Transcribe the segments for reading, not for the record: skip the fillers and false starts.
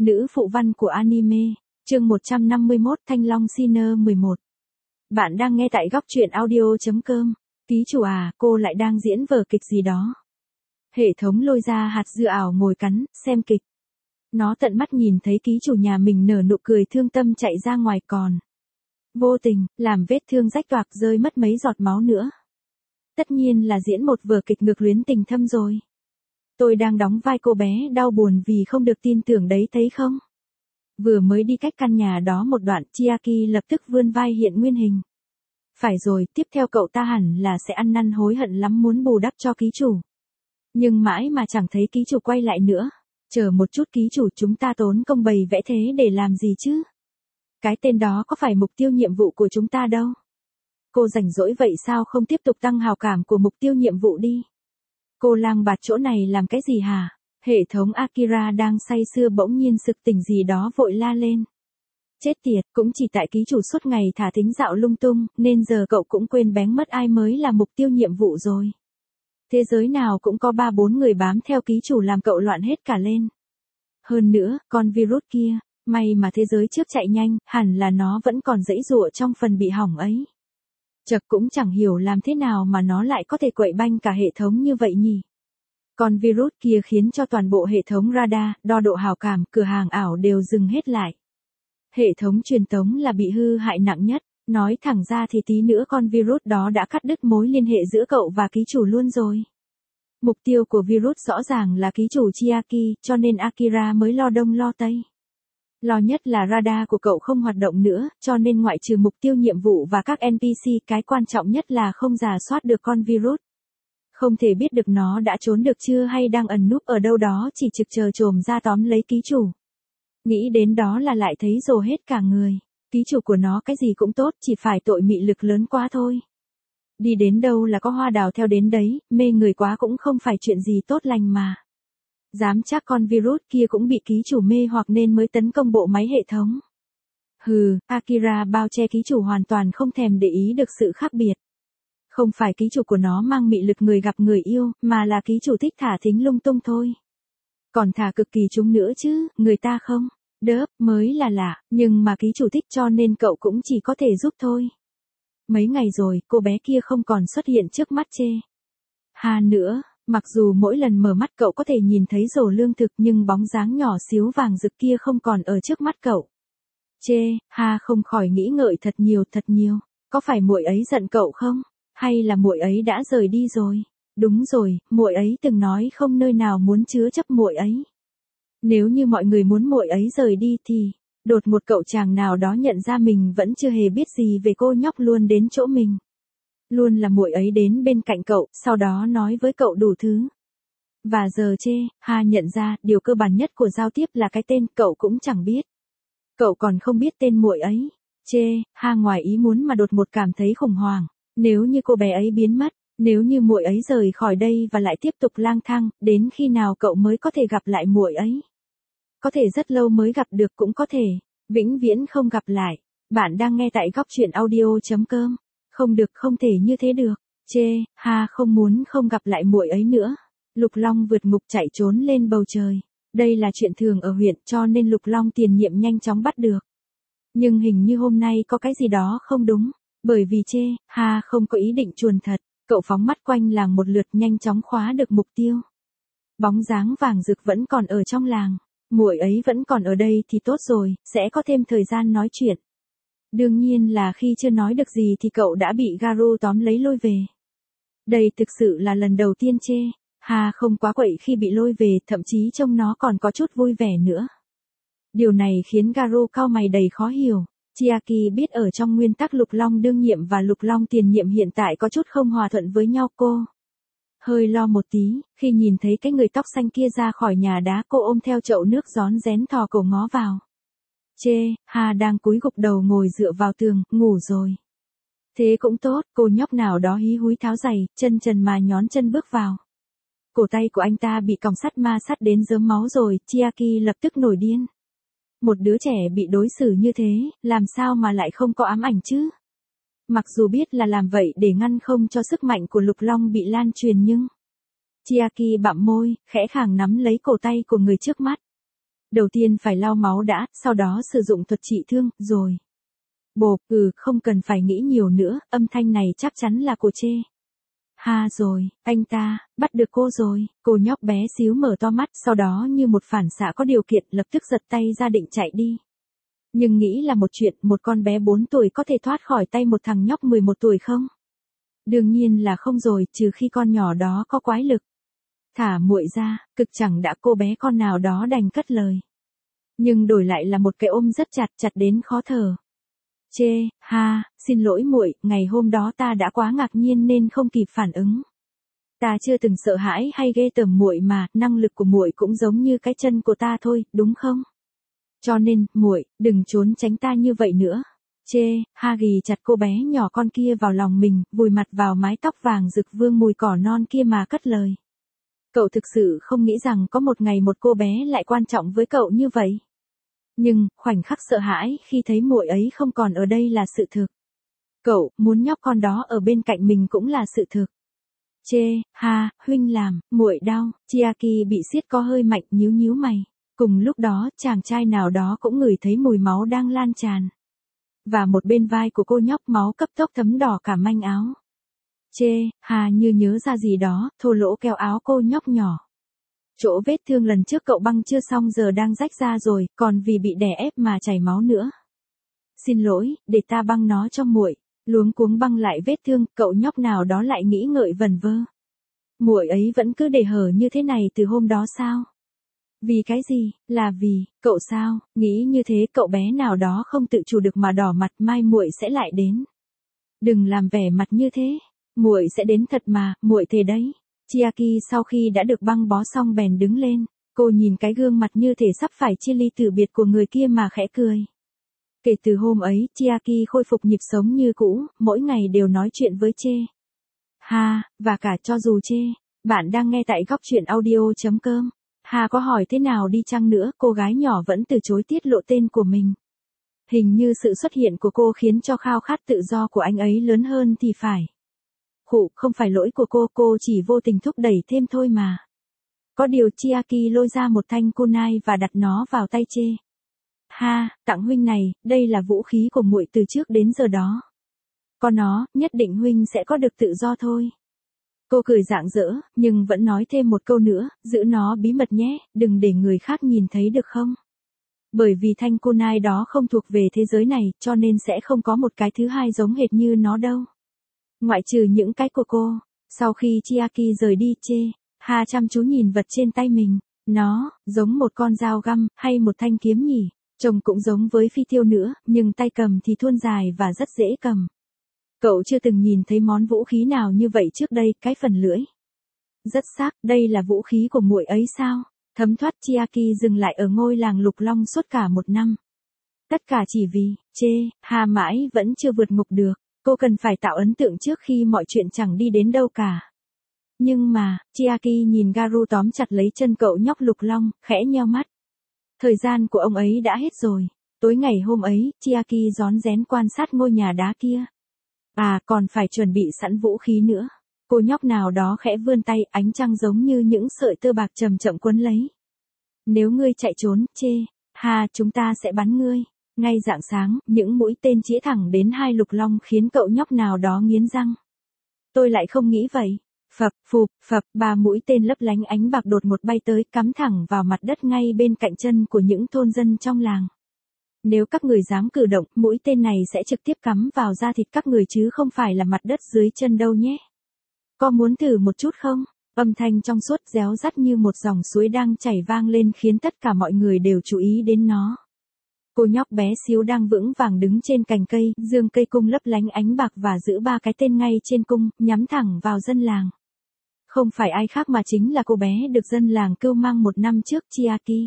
Nữ phụ văn của anime, chương 151 Thanh Long Sinner 11. Bạn đang nghe tại góc truyện audio.com. Ký chủ à, cô lại đang diễn vở kịch gì đó. Hệ thống lôi ra hạt dưa ảo ngồi cắn, xem kịch. Nó tận mắt nhìn thấy ký chủ nhà mình nở nụ cười thương tâm chạy ra ngoài còn. Vô tình, làm vết thương rách toạc rơi mất mấy giọt máu nữa. Tất nhiên là diễn một vở kịch ngược luyến tình thâm rồi. Tôi đang đóng vai cô bé đau buồn vì không được tin tưởng đấy thấy không? Vừa mới đi cách căn nhà đó một đoạn, Chiaki lập tức vươn vai hiện nguyên hình. Phải rồi, tiếp theo cậu ta hẳn là sẽ ăn năn hối hận lắm muốn bù đắp cho ký chủ. Nhưng mãi mà chẳng thấy ký chủ quay lại nữa. Chờ một chút ký chủ, chúng ta tốn công bày vẽ thế để làm gì chứ? Cái tên đó có phải mục tiêu nhiệm vụ của chúng ta đâu. Cô rảnh rỗi vậy sao không tiếp tục tăng hào cảm của mục tiêu nhiệm vụ đi? Cô lang bạt chỗ này làm cái gì hả? Hệ thống Akira đang say sưa bỗng nhiên sực tỉnh gì đó vội la lên. Chết tiệt, cũng chỉ tại ký chủ suốt ngày thả thính dạo lung tung, nên giờ cậu cũng quên bén mất ai mới là mục tiêu nhiệm vụ rồi. Thế giới nào cũng có 3-4 người bám theo ký chủ làm cậu loạn hết cả lên. Hơn nữa, con virus kia, may mà thế giới trước chạy nhanh, hẳn là nó vẫn còn giãy giụa trong phần bị hỏng ấy. Chật cũng chẳng hiểu làm thế nào mà nó lại có thể quậy banh cả hệ thống như vậy nhỉ. Con virus kia khiến cho toàn bộ hệ thống radar, đo độ hào cảm, cửa hàng ảo đều dừng hết lại. Hệ thống truyền tống là bị hư hại nặng nhất, nói thẳng ra thì tí nữa con virus đó đã cắt đứt mối liên hệ giữa cậu và ký chủ luôn rồi. Mục tiêu của virus rõ ràng là ký chủ Chiaki, cho nên Akira mới lo đông lo tây. Lo nhất là radar của cậu không hoạt động nữa, cho nên ngoại trừ mục tiêu nhiệm vụ và các NPC, cái quan trọng nhất là không rà soát được con virus. Không thể biết được nó đã trốn được chưa hay đang ẩn núp ở đâu đó chỉ trực chờ trồm ra tóm lấy ký chủ. Nghĩ đến đó là lại thấy rồ hết cả người. Ký chủ của nó cái gì cũng tốt, chỉ phải tội mị lực lớn quá thôi. Đi đến đâu là có hoa đào theo đến đấy, mê người quá cũng không phải chuyện gì tốt lành mà. Dám chắc con virus kia cũng bị ký chủ mê hoặc nên mới tấn công bộ máy hệ thống. Hừ, Akira bao che ký chủ hoàn toàn không thèm để ý được sự khác biệt. Không phải ký chủ của nó mang mị lực người gặp người yêu, mà là ký chủ thích thả thính lung tung thôi. Còn thả cực kỳ chúng nữa chứ, người ta không. Đớp, mới là lạ, nhưng mà ký chủ thích cho nên cậu cũng chỉ có thể giúp thôi. Mấy ngày rồi, cô bé kia không còn xuất hiện trước mắt chê. Hà nữa, mặc dù mỗi lần mở mắt cậu có thể nhìn thấy rổ lương thực nhưng bóng dáng nhỏ xíu vàng rực kia không còn ở trước mắt cậu. Chê, Hà không khỏi nghĩ ngợi thật nhiều. Có phải muội ấy giận cậu không? Hay là muội ấy đã rời đi rồi? Đúng rồi, muội ấy từng nói không nơi nào muốn chứa chấp muội ấy. Nếu như mọi người muốn muội ấy rời đi thì, đột một cậu chàng nào đó nhận ra mình vẫn chưa hề biết gì về cô nhóc luôn đến chỗ mình. Luôn là muội ấy đến bên cạnh cậu, sau đó nói với cậu đủ thứ. Và giờ chê, Hà nhận ra, điều cơ bản nhất của giao tiếp là cái tên, cậu cũng chẳng biết. Cậu còn không biết tên muội ấy. Chê, Hà ngoài ý muốn mà đột một cảm thấy khủng hoảng. Nếu như cô bé ấy biến mất, nếu như muội ấy rời khỏi đây và lại tiếp tục lang thang, đến khi nào cậu mới có thể gặp lại muội ấy? Có thể rất lâu mới gặp được, cũng có thể vĩnh viễn không gặp lại. Bạn đang nghe tại góc truyện audio.com. Không được, không thể như thế được. Chê, Hà không muốn không gặp lại muội ấy nữa. Lục Long vượt ngục chạy trốn lên bầu trời. Đây là chuyện thường ở huyện, cho nên Lục Long tiền nhiệm nhanh chóng bắt được. Nhưng hình như hôm nay có cái gì đó không đúng. Bởi vì chê, Hà không có ý định chuồn thật. Cậu phóng mắt quanh làng một lượt, nhanh chóng khóa được mục tiêu. Bóng dáng vàng rực vẫn còn ở trong làng. Muội ấy vẫn còn ở đây thì tốt rồi, sẽ có thêm thời gian nói chuyện. Đương nhiên là khi chưa nói được gì thì cậu đã bị Garu tóm lấy lôi về. Đây thực sự là lần đầu tiên chê. Hà không quá quậy khi bị lôi về, thậm chí trông nó còn có chút vui vẻ nữa. Điều này khiến Garu cau mày đầy khó hiểu. Chiaki biết ở trong nguyên tắc Lục Long đương nhiệm và Lục Long tiền nhiệm hiện tại có chút không hòa thuận với nhau. Cô hơi lo một tí, khi nhìn thấy cái người tóc xanh kia ra khỏi nhà đá, cô ôm theo chậu nước rón rén thò cổ ngó vào. Chê, Hà đang cúi gục đầu ngồi dựa vào tường, ngủ rồi. Thế cũng tốt, cô nhóc nào đó hí húi tháo giày, chân trần mà nhón chân bước vào. Cổ tay của anh ta bị còng sắt ma sắt đến rớm máu rồi, Chiaki lập tức nổi điên. Một đứa trẻ bị đối xử như thế, làm sao mà lại không có ám ảnh chứ? Mặc dù biết là làm vậy để ngăn không cho sức mạnh của Lục Long bị lan truyền nhưng... Chiaki bặm môi, khẽ khàng nắm lấy cổ tay của người trước mắt. Đầu tiên phải lau máu đã, sau đó sử dụng thuật trị thương, rồi. Bộp, không cần phải nghĩ nhiều nữa, âm thanh này chắc chắn là của Chê. Ha rồi, anh ta, bắt được cô rồi. Cô nhóc bé xíu mở to mắt, sau đó như một phản xạ có điều kiện lập tức giật tay ra định chạy đi. Nhưng nghĩ là một chuyện, một con bé 4 tuổi có thể thoát khỏi tay một thằng nhóc 11 tuổi không? Đương nhiên là không rồi, trừ khi con nhỏ đó có quái lực. Thả muội ra, cực chẳng đã, cô bé con nào đó đành cất lời. Nhưng đổi lại là một cái ôm rất chặt, chặt đến khó thở. Chê, ha, xin lỗi muội, ngày hôm đó ta đã quá ngạc nhiên nên không kịp phản ứng. Ta chưa từng sợ hãi hay ghê tởm muội mà, năng lực của muội cũng giống như cái chân của ta thôi, đúng không? Cho nên, muội, đừng trốn tránh ta như vậy nữa. Chê, ha ghì chặt cô bé nhỏ con kia vào lòng mình, vùi mặt vào mái tóc vàng rực vương mùi cỏ non kia mà cất lời. Cậu thực sự không nghĩ rằng có một ngày một cô bé lại quan trọng với cậu như vậy. Nhưng, khoảnh khắc sợ hãi khi thấy muội ấy không còn ở đây là sự thực. Cậu, muốn nhóc con đó ở bên cạnh mình cũng là sự thực. Chê, ha, huynh làm, muội đau, Chiaki bị siết co hơi mạnh nhíu nhíu mày. Cùng lúc đó, chàng trai nào đó cũng ngửi thấy mùi máu đang lan tràn. Và một bên vai của cô nhóc máu cấp tốc thấm đỏ cả manh áo. Chê, ha như nhớ ra gì đó, thô lỗ kéo áo cô nhóc nhỏ. Chỗ vết thương lần trước cậu băng chưa xong giờ đang rách ra rồi, còn vì bị đè ép mà chảy máu nữa. Xin lỗi, để ta băng nó cho muội. Luống cuống băng lại vết thương, cậu nhóc nào đó lại nghĩ ngợi vẩn vơ. Muội ấy vẫn cứ để hở như thế này từ hôm đó sao? Vì cái gì? Là vì, cậu sao? Nghĩ như thế cậu bé nào đó không tự chủ được mà đỏ mặt, mai muội sẽ lại đến. Đừng làm vẻ mặt như thế. Muội sẽ đến thật mà, muội thề đấy. Chiaki sau khi đã được băng bó xong bèn đứng lên. Cô nhìn cái gương mặt như thể sắp phải chia ly từ biệt của người kia mà khẽ cười. Kể từ hôm ấy, Chiaki khôi phục nhịp sống như cũ, mỗi ngày đều nói chuyện với Chê. Ha, và cả cho dù Chê, bạn đang nghe tại góc truyện audio.com. Ha có hỏi thế nào đi chăng nữa, cô gái nhỏ vẫn từ chối tiết lộ tên của mình. Hình như sự xuất hiện của cô khiến cho khao khát tự do của anh ấy lớn hơn thì phải. Khụ, không phải lỗi của cô chỉ vô tình thúc đẩy thêm thôi mà. Có điều Chiaki lôi ra một thanh kunai và đặt nó vào tay Chê. Ha, tặng huynh này, đây là vũ khí của muội từ trước đến giờ đó. Có nó, nhất định huynh sẽ có được tự do thôi. Cô cười rạng rỡ, nhưng vẫn nói thêm một câu nữa, giữ nó bí mật nhé, đừng để người khác nhìn thấy được không? Bởi vì thanh kunai đó không thuộc về thế giới này, cho nên sẽ không có một cái thứ hai giống hệt như nó đâu. Ngoại trừ những cái của cô. Sau khi Chiaki rời đi, Chê, ha chăm chú nhìn vật trên tay mình. Nó, giống một con dao găm, hay một thanh kiếm nhỉ? Trông cũng giống với phi tiêu nữa, nhưng tay cầm thì thuôn dài và rất dễ cầm. Cậu chưa từng nhìn thấy món vũ khí nào như vậy trước đây, cái phần lưỡi. Rất xác, đây là vũ khí của muội ấy sao? Thấm thoát Chiaki dừng lại ở ngôi làng Lục Long suốt cả một năm. Tất cả chỉ vì, Chê, ha mãi vẫn chưa vượt ngục được. Cô cần phải tạo ấn tượng trước khi mọi chuyện chẳng đi đến đâu cả. Nhưng mà, Chiaki nhìn Garu tóm chặt lấy chân cậu nhóc Lục Long, khẽ nheo mắt. Thời gian của ông ấy đã hết rồi. Tối ngày hôm ấy, Chiaki rón rén quan sát ngôi nhà đá kia. À, còn phải chuẩn bị sẵn vũ khí nữa. Cô nhóc nào đó khẽ vươn tay, ánh trăng giống như những sợi tơ bạc chậm chậm quấn lấy. Nếu ngươi chạy trốn, Chê, ha chúng ta sẽ bắn ngươi. Ngay rạng sáng, những mũi tên chĩa thẳng đến hai Lục Long khiến cậu nhóc nào đó nghiến răng. Tôi lại không nghĩ vậy. Phập, phụp, phập, 3 mũi tên lấp lánh ánh bạc đột ngột bay tới, cắm thẳng vào mặt đất ngay bên cạnh chân của những thôn dân trong làng. Nếu các người dám cử động, mũi tên này sẽ trực tiếp cắm vào da thịt các người chứ không phải là mặt đất dưới chân đâu nhé. Có muốn thử một chút không? Âm thanh trong suốt réo rắt như một dòng suối đang chảy vang lên khiến tất cả mọi người đều chú ý đến nó. Cô nhóc bé xíu đang vững vàng đứng trên cành cây, dương cây cung lấp lánh ánh bạc và giữ 3 cái tên ngay trên cung, nhắm thẳng vào dân làng. Không phải ai khác mà chính là cô bé được dân làng cưu mang một năm trước, Chiaki.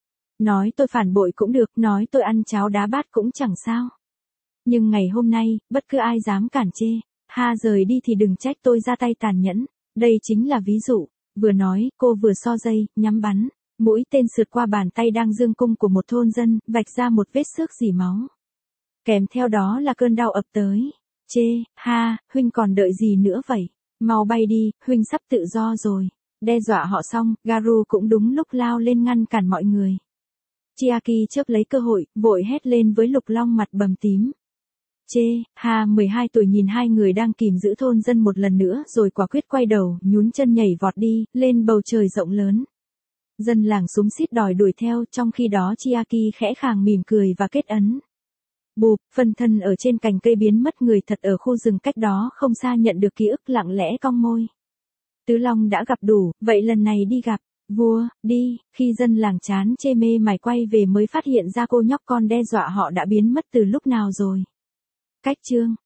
Nói tôi phản bội cũng được, nói tôi ăn cháo đá bát cũng chẳng sao. Nhưng ngày hôm nay, bất cứ ai dám cản Chê, ha rời đi thì đừng trách tôi ra tay tàn nhẫn. Đây chính là ví dụ. Vừa nói, cô vừa so dây, nhắm bắn. Mũi tên sượt qua bàn tay đang dương cung của một thôn dân, vạch ra một vết xước rỉ máu. Kèm theo đó là cơn đau ập tới. Chê, ha, huynh còn đợi gì nữa vậy? Mau bay đi, huynh sắp tự do rồi. Đe dọa họ xong, Garu cũng đúng lúc lao lên ngăn cản mọi người. Chiaki chớp lấy cơ hội, vội hét lên với Lục Long mặt bầm tím. Chê, ha 12 tuổi nhìn hai người đang kìm giữ thôn dân một lần nữa rồi quả quyết quay đầu, nhún chân nhảy vọt đi, lên bầu trời rộng lớn. Dân làng xúm xít đòi đuổi theo, trong khi đó Chiaki khẽ khàng mỉm cười và kết ấn. Bụp, phân thân ở trên cành cây biến mất, người thật ở khu rừng cách đó không xa nhận được ký ức lặng lẽ cong môi. Tứ Long đã gặp đủ, vậy lần này đi gặp vua, đi. Khi dân làng chán chê mê mải quay về mới phát hiện ra cô nhóc con đe dọa họ đã biến mất từ lúc nào rồi. Cách chương